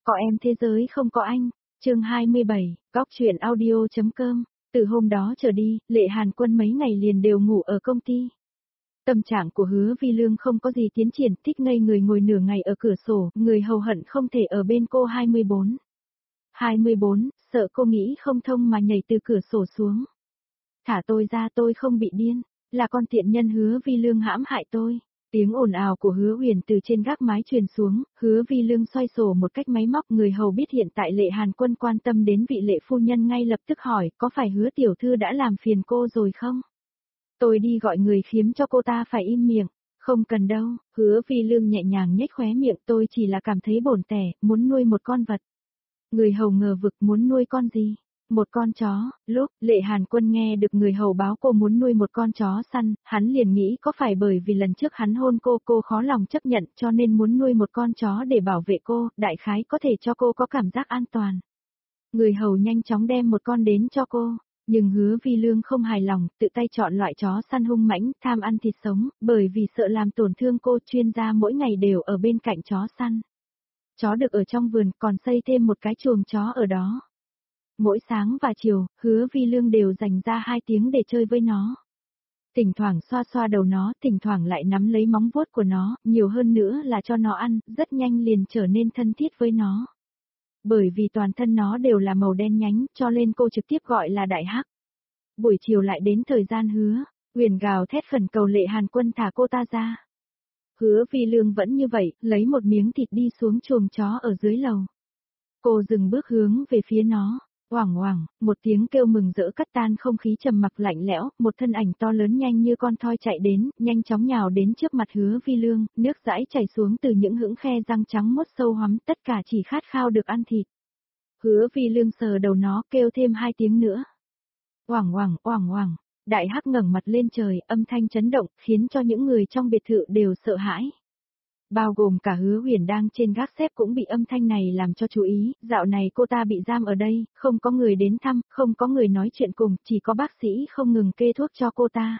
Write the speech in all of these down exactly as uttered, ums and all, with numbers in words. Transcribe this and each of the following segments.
Có em thế giới không có anh. Chương hai mươi bảy, góc truyện audio.com. Từ hôm đó trở đi, Lệ Hàn Quân mấy ngày liền đều ngủ ở công ty. Tâm trạng của Hứa Vi Lương không có gì tiến triển, thích ngây người ngồi nửa ngày ở cửa sổ, người hầu hận không thể ở bên cô hai mươi bốn. hai mươi bốn, sợ cô nghĩ không thông mà nhảy từ cửa sổ xuống. Thả tôi ra, tôi không bị điên, là con tiện nhân Hứa Vi Lương hãm hại tôi. Tiếng ồn ào của Hứa Huyền từ trên gác mái truyền xuống, Hứa Vi Lương xoay sổ một cách máy móc, người hầu biết hiện tại Lệ Hàn Quân quan tâm đến vị Lệ phu nhân ngay lập tức hỏi, có phải Hứa tiểu thư đã làm phiền cô rồi không? Tôi đi gọi người khiếm cho cô ta phải im miệng. Không cần đâu, Hứa Vi Lương nhẹ nhàng nhếch khóe miệng, tôi chỉ là cảm thấy bồn tẻ, muốn nuôi một con vật. Người hầu ngờ vực, muốn nuôi con gì? Một con chó. Lúc Lệ Hàn Quân nghe được người hầu báo cô muốn nuôi một con chó săn, hắn liền nghĩ có phải bởi vì lần trước hắn hôn cô, cô khó lòng chấp nhận cho nên muốn nuôi một con chó để bảo vệ cô, đại khái có thể cho cô có cảm giác an toàn. Người hầu nhanh chóng đem một con đến cho cô, nhưng Hứa Vi Lương không hài lòng, tự tay chọn loại chó săn hung mãnh, tham ăn thịt sống, bởi vì sợ làm tổn thương cô, chuyên gia mỗi ngày đều ở bên cạnh chó săn. Chó được ở trong vườn, còn xây thêm một cái chuồng chó ở đó. Mỗi sáng và chiều, Hứa Vi Lương đều dành ra hai tiếng để chơi với nó. Thỉnh thoảng xoa xoa đầu nó, thỉnh thoảng lại nắm lấy móng vuốt của nó, nhiều hơn nữa là cho nó ăn, rất nhanh liền trở nên thân thiết với nó. Bởi vì toàn thân nó đều là màu đen nhánh, cho nên cô trực tiếp gọi là Đại Hắc. Buổi chiều lại đến thời gian Hứa Huyền gào thét khẩn cầu Lệ Hàn Quân thả cô ta ra. Hứa Vi Lương vẫn như vậy, lấy một miếng thịt đi xuống chuồng chó ở dưới lầu. Cô dừng bước hướng về phía nó. Oảng oảng, một tiếng kêu mừng rỡ cắt tan không khí trầm mặc lạnh lẽo, một thân ảnh to lớn nhanh như con thoi chạy đến, nhanh chóng nhào đến trước mặt Hứa Vi Lương, nước dãi chảy xuống từ những hững khe răng trắng mốt sâu hoắm, tất cả chỉ khát khao được ăn thịt. Hứa Vi Lương sờ đầu nó, kêu thêm hai tiếng nữa. Oảng oảng, oảng oảng, Đại Hắc ngẩng mặt lên trời, âm thanh chấn động, khiến cho những người trong biệt thự đều sợ hãi. Bao gồm cả Hứa Huyền đang trên gác xếp cũng bị âm thanh này làm cho chú ý, dạo này cô ta bị giam ở đây, không có người đến thăm, không có người nói chuyện cùng, chỉ có bác sĩ không ngừng kê thuốc cho cô ta.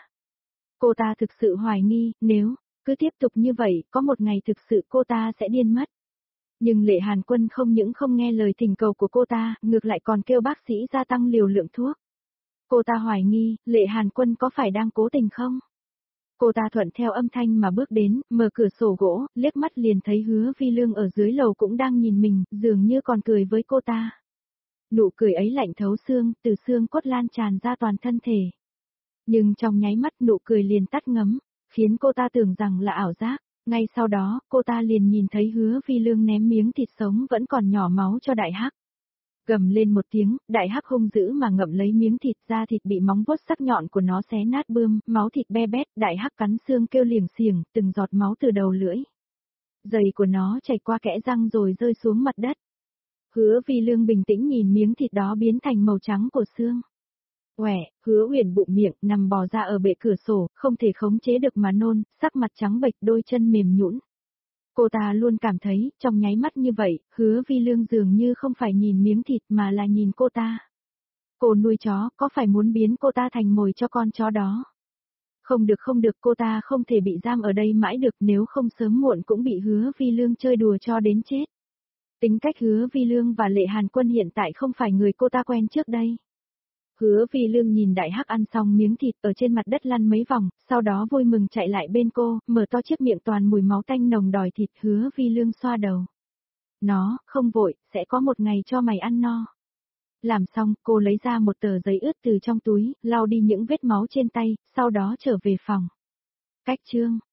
Cô ta thực sự hoài nghi, nếu cứ tiếp tục như vậy, có một ngày thực sự cô ta sẽ điên mất. Nhưng Lệ Hàn Quân không những không nghe lời thỉnh cầu của cô ta, ngược lại còn kêu bác sĩ gia tăng liều lượng thuốc. Cô ta hoài nghi, Lệ Hàn Quân có phải đang cố tình không? Cô ta thuận theo âm thanh mà bước đến, mở cửa sổ gỗ, liếc mắt liền thấy Hứa Vi Lương ở dưới lầu cũng đang nhìn mình, dường như còn cười với cô ta. Nụ cười ấy lạnh thấu xương, từ xương cốt lan tràn ra toàn thân thể. Nhưng trong nháy mắt nụ cười liền tắt ngấm, khiến cô ta tưởng rằng là ảo giác. Ngay sau đó, cô ta liền nhìn thấy Hứa Vi Lương ném miếng thịt sống vẫn còn nhỏ máu cho Đại Hắc. Gầm lên một tiếng, Đại Hắc hung dữ mà ngậm lấy miếng thịt, da thịt bị móng vuốt sắc nhọn của nó xé nát bươm, máu thịt be bét, Đại Hắc cắn xương kêu liềng xiềng, từng giọt máu từ đầu lưỡi. Giày của nó chảy qua kẽ răng rồi rơi xuống mặt đất. Hứa Vi Lương bình tĩnh nhìn miếng thịt đó biến thành màu trắng của xương. Quẻ, Hứa Huyền bụng miệng, nằm bò ra ở bệ cửa sổ, không thể khống chế được mà nôn, sắc mặt trắng bệch, đôi chân mềm nhũn. Cô ta luôn cảm thấy, trong nháy mắt như vậy, Hứa Vi Lương dường như không phải nhìn miếng thịt mà là nhìn cô ta. Cô nuôi chó, có phải muốn biến cô ta thành mồi cho con chó đó? Không được không được, cô ta không thể bị giam ở đây mãi được, nếu không sớm muộn cũng bị Hứa Vi Lương chơi đùa cho đến chết. Tính cách Hứa Vi Lương và Lệ Hàn Quân hiện tại không phải người cô ta quen trước đây. Hứa Vi Lương nhìn Đại Hắc ăn xong miếng thịt ở trên mặt đất lăn mấy vòng, sau đó vui mừng chạy lại bên cô, mở to chiếc miệng toàn mùi máu tanh nồng đòi thịt. Hứa Vi Lương xoa đầu. Nó, không vội, sẽ có một ngày cho mày ăn no. Làm xong, cô lấy ra một tờ giấy ướt từ trong túi, lau đi những vết máu trên tay, sau đó trở về phòng. Cách chương